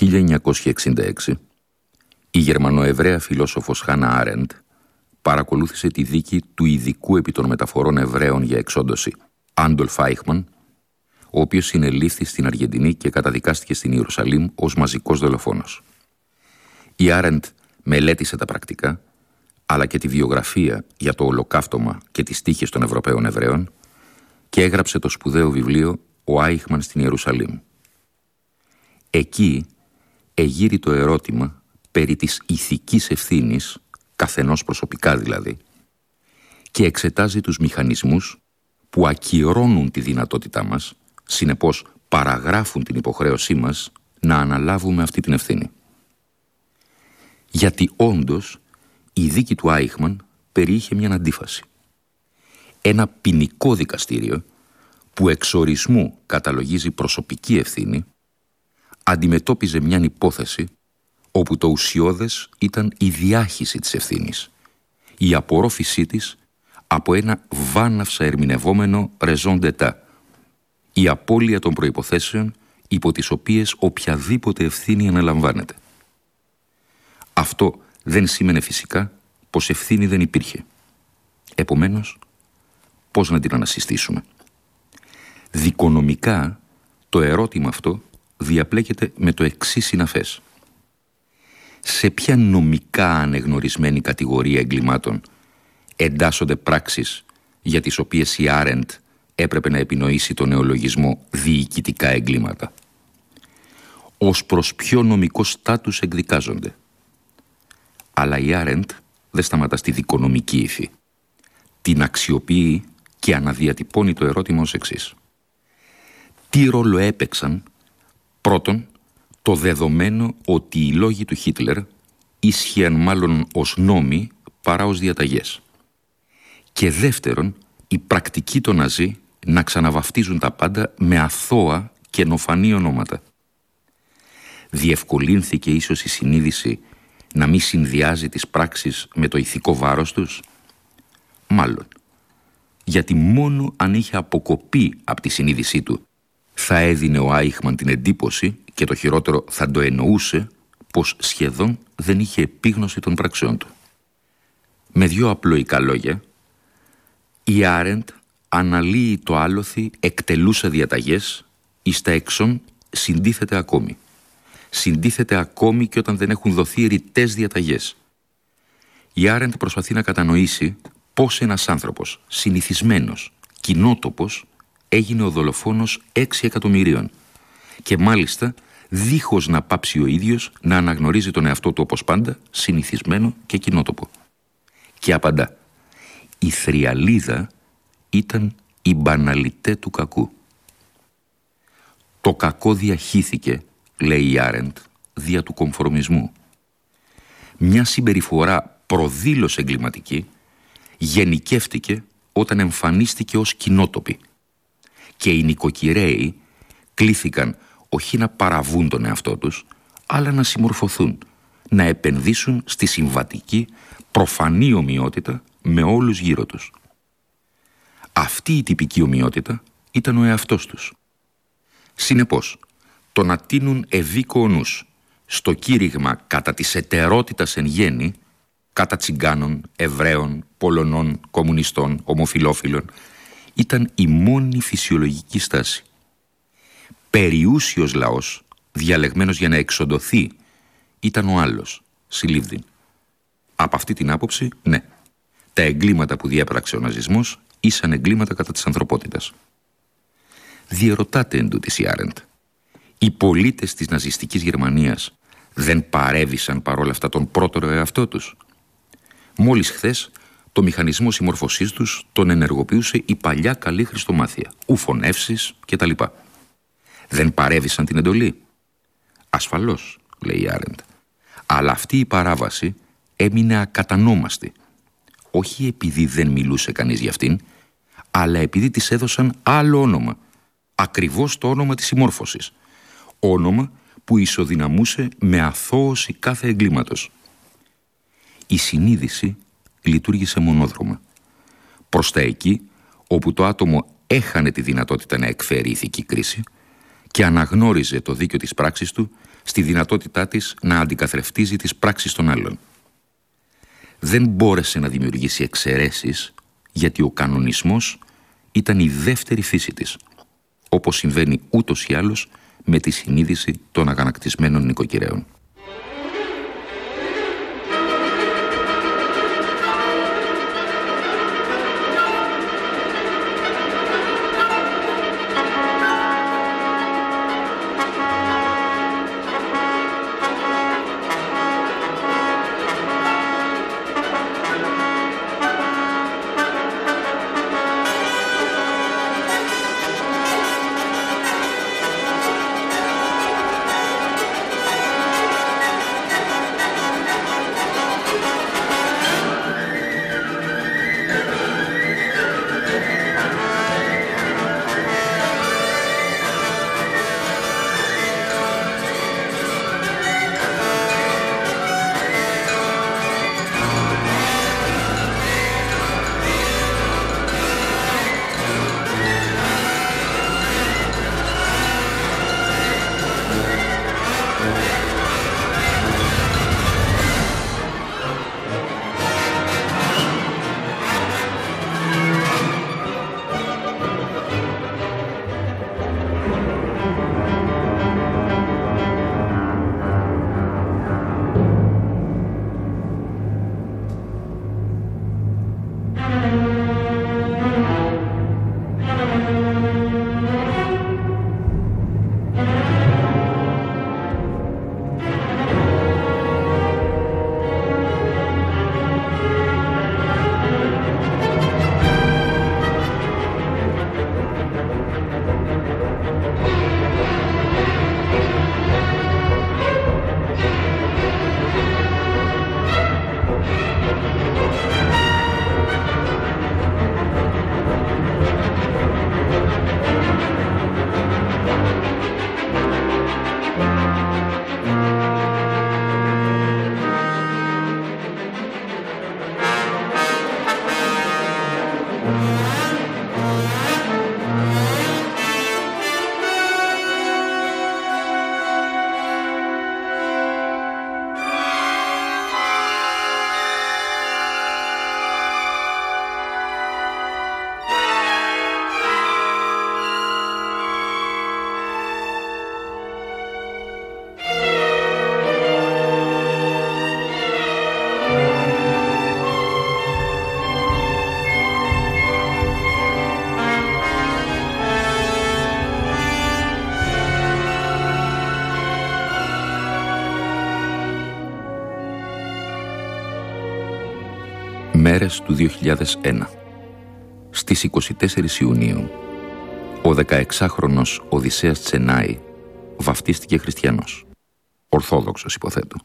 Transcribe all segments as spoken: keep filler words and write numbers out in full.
χίλια εννιακόσια εξήντα έξι, η Γερμανοεβραία φιλόσοφος Χάνα Άρεντ παρακολούθησε τη δίκη του ειδικού επί των μεταφορών Εβραίων για εξόντωση Άντολφ Άιχμαν, ο οποίος συνελήφθη στην Αργεντινή και καταδικάστηκε στην Ιερουσαλήμ ως μαζικός δολοφόνος. Η Άρεντ μελέτησε τα πρακτικά, αλλά και τη βιογραφία για το ολοκαύτωμα και τις τύχες των Ευρωπαίων Εβραίων και έγραψε το σπουδαίο βιβλίο «Ο Άιχμαν στην Ιερουσαλήμ». Εκεί εγείρει το ερώτημα περί της ηθικής ευθύνης, καθενός προσωπικά δηλαδή, και εξετάζει τους μηχανισμούς που ακυρώνουν τη δυνατότητά μας, συνεπώς παραγράφουν την υποχρέωσή μας να αναλάβουμε αυτή την ευθύνη. Γιατί όντως η δίκη του Άιχμαν περιείχε μια αντίφαση. Ένα ποινικό δικαστήριο που εξ ορισμού καταλογίζει προσωπική ευθύνη αντιμετώπιζε μια υπόθεση όπου το ουσιώδες ήταν η διάχυση της ευθύνης, η απορρόφησή της από ένα βάναυσα ερμηνευόμενο raison d'etat, η απώλεια των προϋποθέσεων υπό τις οποίες οποιαδήποτε ευθύνη αναλαμβάνεται. Αυτό δεν σήμαινε φυσικά πως ευθύνη δεν υπήρχε. Επομένως, πώς να την ανασυστήσουμε? Δικονομικά, το ερώτημα αυτό διαπλέκεται με το εξής συναφές. Σε ποια νομικά ανεγνωρισμένη κατηγορία εγκλημάτων εντάσσονται πράξεις για τις οποίες η Άρεντ έπρεπε να επινοήσει τον νεολογισμό διοικητικά εγκλήματα? Ως προς ποιο νομικό στάτους εκδικάζονται? Αλλά η Άρεντ δεν σταματά στη δικονομική υφή. Την αξιοποιεί και αναδιατυπώνει το ερώτημα ως εξής. Τι ρόλο έπαιξαν, πρώτον, το δεδομένο ότι οι λόγοι του Χίτλερ ίσχυαν μάλλον ως νόμοι παρά ως διαταγές, και δεύτερον, η πρακτική των Ναζί να ξαναβαφτίζουν τα πάντα με αθώα και νοφανή ονόματα. Διευκολύνθηκε ίσως η συνείδηση να μην συνδυάζει τις πράξεις με το ηθικό βάρος τους? Μάλλον, γιατί μόνο αν είχε αποκοπεί από τη συνείδησή του θα έδινε ο Άιχμαν την εντύπωση, και το χειρότερο θα το εννοούσε, πως σχεδόν δεν είχε επίγνωση των πραξιών του. Με δυο απλοϊκά λόγια, η Άρεντ αναλύει το άλοθη εκτελούσα διαταγές, εις τα εξών συντίθεται ακόμη. Συντίθεται ακόμη και όταν δεν έχουν δοθεί ρητές διαταγές. Η Άρεντ προσπαθεί να κατανοήσει πώς ένας άνθρωπος συνηθισμένος, κοινότοπος, έγινε ο δολοφόνος έξι εκατομμυρίων και μάλιστα δίχως να πάψει ο ίδιος να αναγνωρίζει τον εαυτό του όπως πάντα συνηθισμένο και κοινότοπο. Και απαντά, η θριαλίδα ήταν η μπαναλιτέ του κακού. Το κακό διαχύθηκε, λέει η Άρεντ, δια του κομφορμισμού. Μια συμπεριφορά προδήλως εγκληματική γενικεύτηκε όταν εμφανίστηκε ως κοινότοπη, και οι νοικοκυρέοι κλήθηκαν όχι να παραβούν τον εαυτό τους, αλλά να συμμορφωθούν, να επενδύσουν στη συμβατική προφανή ομοιότητα με όλους γύρω τους. Αυτή η τυπική ομοιότητα ήταν ο εαυτός τους. Συνεπώς, το να τίνουν ευήκο νους στο κήρυγμα κατά της ετερότητας εν γέννη, κατά Τσιγκάνων, Εβραίων, Πολωνών, Κομμουνιστών, Ομοφυλόφιλων, ήταν η μόνη φυσιολογική στάση. Περιούσιος λαός, διαλεγμένος για να εξοντωθεί, ήταν ο άλλος, συλλήβδιν. Από αυτή την άποψη, ναι, τα εγκλήματα που διέπραξε ο ναζισμός ήσαν εγκλήματα κατά της ανθρωπότητας. Διερωτάται εντούτοις η Άρεντ. Οι πολίτες της ναζιστικής Γερμανίας δεν παρέβησαν παρόλα αυτά τον πρώτερο εαυτό τους? Μόλις χθες το μηχανισμό συμμορφωσής τους τον ενεργοποιούσε η παλιά καλή χριστομάθεια, ουφωνεύσεις κτλ. Δεν παρέβησαν την εντολή? Ασφαλώς, λέει η Άρεντ. Αλλά αυτή η παράβαση έμεινε ακατανόμαστη. Όχι επειδή δεν μιλούσε κανείς για αυτήν, αλλά επειδή της έδωσαν άλλο όνομα. Ακριβώς το όνομα της συμμόρφωσης. Όνομα που ισοδυναμούσε με αθώωση κάθε εγκλήματος. Η συνείδηση λειτουργήσε μονόδρομα. Προς τα εκεί όπου το άτομο έχανε τη δυνατότητα να εκφέρει ηθική κρίση και αναγνώριζε το δίκαιο της πράξης του στη δυνατότητά της να αντικαθρεφτίζει τις πράξεις των άλλων. Δεν μπόρεσε να δημιουργήσει εξαιρέσεις, γιατί ο κανονισμός ήταν η δεύτερη φύση της, όπως συμβαίνει ούτως ή άλλως με τη συνείδηση των αγανακτισμένων νοικοκυρέων. Μέρες του δύο χιλιάδες ένα. Στις είκοσι τέσσερις Ιουνίου, ο δεκαεξάχρονος Οδυσσέας Τσενάη βαφτίστηκε χριστιανός. Ορθόδοξος, υποθέτω.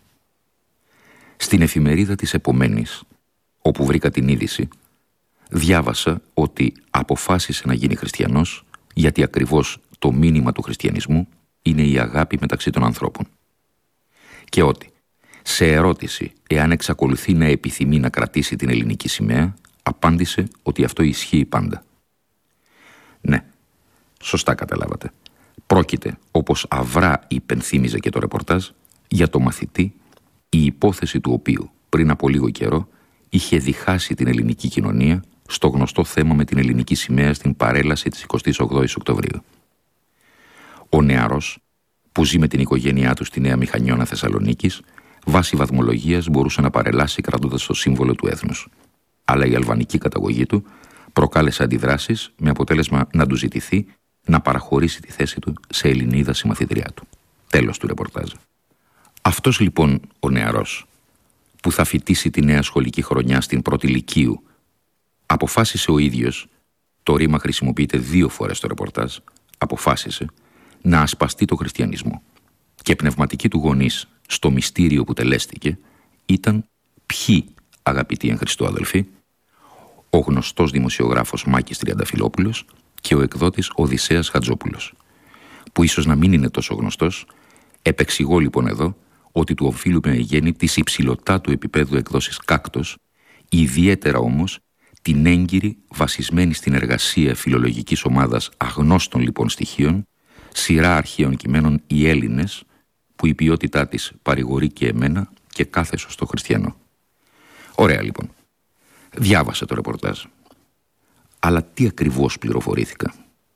Στην εφημερίδα της επομένης, όπου βρήκα την είδηση, διάβασα ότι αποφάσισε να γίνει χριστιανός γιατί ακριβώς το μήνυμα του χριστιανισμού είναι η αγάπη μεταξύ των ανθρώπων. Και ότι σε ερώτηση εάν εξακολουθεί να επιθυμεί να κρατήσει την ελληνική σημαία, απάντησε ότι αυτό ισχύει πάντα. Ναι, σωστά καταλάβατε. Πρόκειται, όπως αυρά υπενθύμιζε και το ρεπορτάζ, για το μαθητή, η υπόθεση του οποίου πριν από λίγο καιρό είχε διχάσει την ελληνική κοινωνία στο γνωστό θέμα με την ελληνική σημαία στην παρέλαση της εικοστής ογδόης Οκτωβρίου. Ο νεαρός, που ζει με την οικογένειά του στη Νέα Μηχανιώνα Θεσσαλονίκης, βάσει βαθμολογίας μπορούσε να παρελάσει κρατώντας το σύμβολο του έθνους. Αλλά η αλβανική καταγωγή του προκάλεσε αντιδράσεις με αποτέλεσμα να του ζητηθεί να παραχωρήσει τη θέση του σε Ελληνίδα συμμαθητριά του. Τέλος του ρεπορτάζ. Αυτός λοιπόν ο νεαρός, που θα φοιτήσει τη νέα σχολική χρονιά στην πρώτη λυκείου, αποφάσισε ο ίδιος, το ρήμα χρησιμοποιείται δύο φορές στο ρεπορτάζ, αποφάσισε να ασπαστεί το χριστιανισμό. Και πνευματική του γονείς στο μυστήριο που τελέστηκε ήταν ποιοι, αγαπητοί εν Χριστώ αδελφοί, ο γνωστός δημοσιογράφος Μάκης Τριανταφυλόπουλος και ο εκδότης Οδυσσέας Χατζόπουλος, που ίσως να μην είναι τόσο γνωστός. Επεξηγώ λοιπόν εδώ ότι του οφείλουμε γέννη της υψηλωτά του επίπεδου εκδόσεις Κάκτος, ιδιαίτερα όμως την έγκυρη, βασισμένη στην εργασία φιλολογικής ομάδας αγνώστων λοιπόν στοιχείων, σειρά αρχαίων κειμένων οι Έλληνες, που η ποιότητά της παρηγορεί και εμένα και κάθε σωστό χριστιανό. Ωραία λοιπόν. Διάβασα το ρεπορτάζ. Αλλά τι ακριβώς πληροφορήθηκα?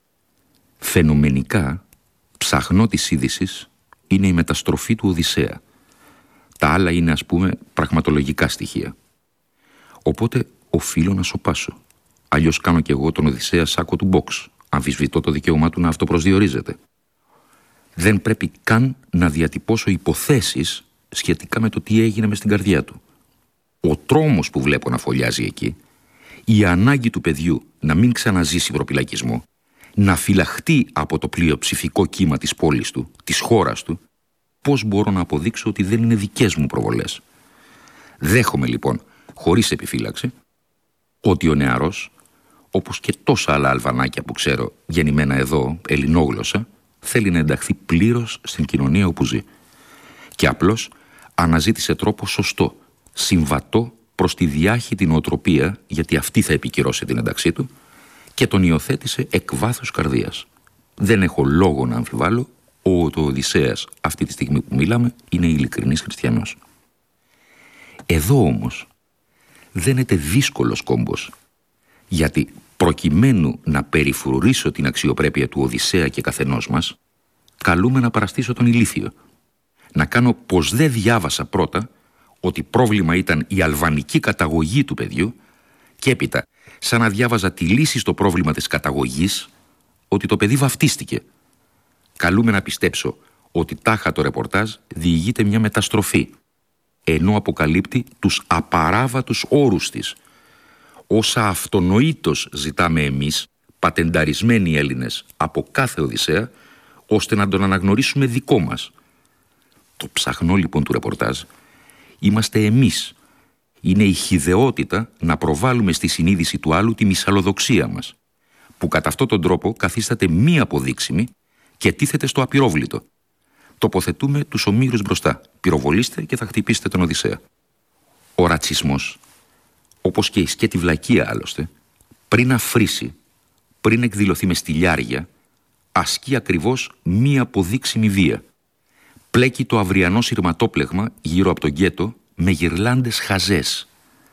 Φαινομενικά, ψαχνό της είδησης είναι η μεταστροφή του Οδυσσέα. Τα άλλα είναι, ας πούμε, πραγματολογικά στοιχεία. Οπότε οφείλω να σωπάσω. Αλλιώς κάνω κι εγώ τον Οδυσσέα σάκο του box. Αμφισβητώ το δικαίωμά του να αυτοπροσδιορίζεται. Δεν πρέπει καν να διατυπώσω υποθέσεις σχετικά με το τι έγινε μες στην καρδιά του. Ο τρόμος που βλέπω να φωλιάζει εκεί, η ανάγκη του παιδιού να μην ξαναζήσει προπυλακισμό, να φυλαχτεί από το πλειοψηφικό κύμα της πόλης του, της χώρας του, πώς μπορώ να αποδείξω ότι δεν είναι δικές μου προβολές? Δέχομαι λοιπόν, χωρίς επιφύλαξη, ότι ο νεαρός, όπως και τόσα άλλα αλβανάκια που ξέρω γεννημένα εδώ, ελληνόγλωσσα, θέλει να ενταχθεί πλήρως στην κοινωνία όπου ζει. Και απλώς αναζήτησε τρόπο σωστό, συμβατό προς τη διάχυτη νοοτροπία, γιατί αυτή θα επικυρώσει την ένταξή του, και τον υιοθέτησε εκ βάθους καρδίας. Δεν έχω λόγο να αμφιβάλλω ότι ο Οδυσσέας αυτή τη στιγμή που μιλάμε είναι ειλικρινής χριστιανός. Εδώ όμως δένεται δύσκολος κόμπος, γιατί προκειμένου να περιφρουρήσω την αξιοπρέπεια του Οδυσσέα και καθενός μας, καλούμε να παραστήσω τον ηλίθιο. Να κάνω πως δεν διάβασα πρώτα ότι πρόβλημα ήταν η αλβανική καταγωγή του παιδιού και έπειτα, σαν να διάβαζα τη λύση στο πρόβλημα της καταγωγής, ότι το παιδί βαφτίστηκε. Καλούμε να πιστέψω ότι τάχα το ρεπορτάζ διηγείται μια μεταστροφή, ενώ αποκαλύπτει τους απαράβατους όρους της, όσα αυτονοήτως ζητάμε εμείς, πατενταρισμένοι Έλληνες, από κάθε Οδυσσέα, ώστε να τον αναγνωρίσουμε δικό μας. Το ψαχνό λοιπόν του ρεπορτάζ είμαστε εμείς. Είναι η χυδαιότητα να προβάλλουμε στη συνείδηση του άλλου τη μυσαλλοδοξία μας, που κατά αυτόν τον τρόπο καθίσταται μη αποδείξιμη και τίθεται στο απειρόβλητο. Τοποθετούμε τους ομήρους μπροστά. Πυροβολήστε και θα χτυπήσετε τον Οδυσσέα. Ο ρατσισμός, όπως και η σκέτη βλακεία άλλωστε, πριν αφρίσει, πριν εκδηλωθεί με στυλιάρια, ασκεί ακριβώς μη αποδείξιμη βία. Πλέκει το αυριανό σειρματόπλεγμα γύρω από τον γκέτο με γυρλάντες χαζές.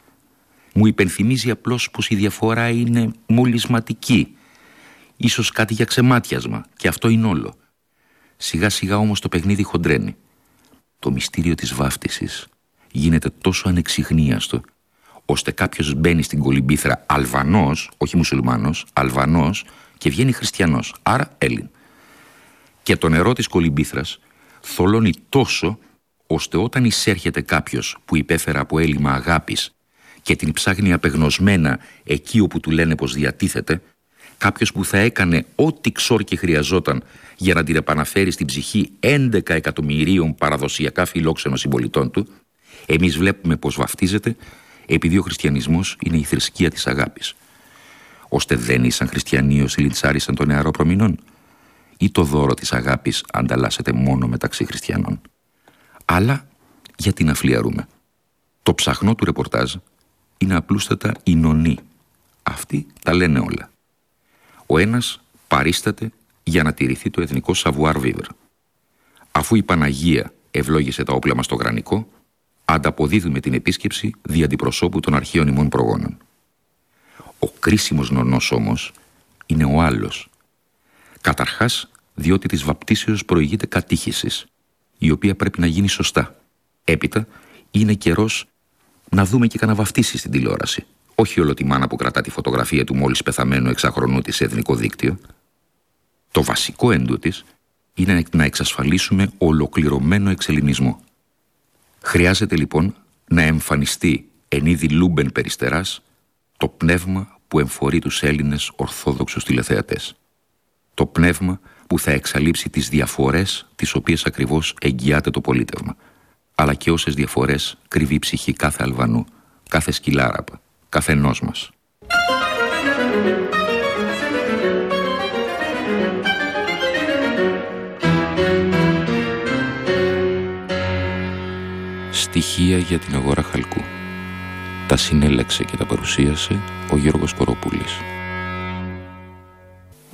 Μου υπενθυμίζει απλώς πως η διαφορά είναι μολυσματική, ίσως κάτι για ξεμάτιασμα, και αυτό είναι όλο. Σιγά σιγά όμως το παιχνίδι χοντρένει. Το μυστήριο της βάφτισης γίνεται τόσο ανεξιχνίαστο, ώστε κάποιος μπαίνει στην κολυμπήθρα Αλβανός, όχι μουσουλμάνος, Αλβανός, και βγαίνει χριστιανός, άρα Έλλην. Και το νερό της κολυμπήθρας θολώνει τόσο, ώστε όταν εισέρχεται κάποιος που υπέφερε από έλλειμμα αγάπης και την ψάχνει απεγνωσμένα εκεί όπου του λένε πως διατίθεται, κάποιος που θα έκανε ό,τι ξόρκι χρειαζόταν για να την επαναφέρει στην ψυχή έντεκα εκατομμυρίων παραδοσιακά φιλόξενων συμπολιτών του, εμείς βλέπουμε πως βαφτίζεται επειδή ο χριστιανισμός είναι η θρησκεία της αγάπης. Ώστε δεν ήσαν χριστιανοί όσοι λιντσάρισαν τον νεαρό προμηνών, ή το δώρο της αγάπης ανταλλάσσεται μόνο μεταξύ χριστιανών? Αλλά γιατί να φλιαρούμε? Το ψαχνό του ρεπορτάζ είναι απλούστατα οι νονοί. Αυτοί τα λένε όλα. Ο ένας παρίσταται για να τηρηθεί το εθνικό savoir-vivre. Αφού η Παναγία ευλόγησε τα όπλα μας στο γρανικό, ανταποδίδουμε την επίσκεψη δι' αντιπροσώπου των αρχαίων ημών προγόνων. Ο κρίσιμος νονός όμως είναι ο άλλος. Καταρχάς, διότι της βαπτίσεως προηγείται κατήχησης, η οποία πρέπει να γίνει σωστά. Έπειτα, είναι καιρός να δούμε και κανένα βαφτίσει στην τηλεόραση. Όχι όλο τη μάνα που κρατά τη φωτογραφία του μόλις πεθαμένου εξαχρονού της σε εθνικό δίκτυο. Το βασικό εντούτοις είναι να εξασφαλίσουμε ολοκληρωμένο εξελληνισμό. Χρειάζεται λοιπόν να εμφανιστεί εν είδη Λούμπεν Περιστεράς το πνεύμα που εμφορεί τους Έλληνες ορθόδοξους τηλεθεατές. Το πνεύμα που θα εξαλείψει τις διαφορές τις οποίες ακριβώς εγγυάται το πολίτευμα, αλλά και όσες διαφορές κρύβει η ψυχή κάθε Αλβανού, κάθε σκυλάραπα, καθενός μας. Στοιχεία για την αγορά χαλκού. Τα συνέλεξε και τα παρουσίασε ο Γιώργος Κοροπούλης.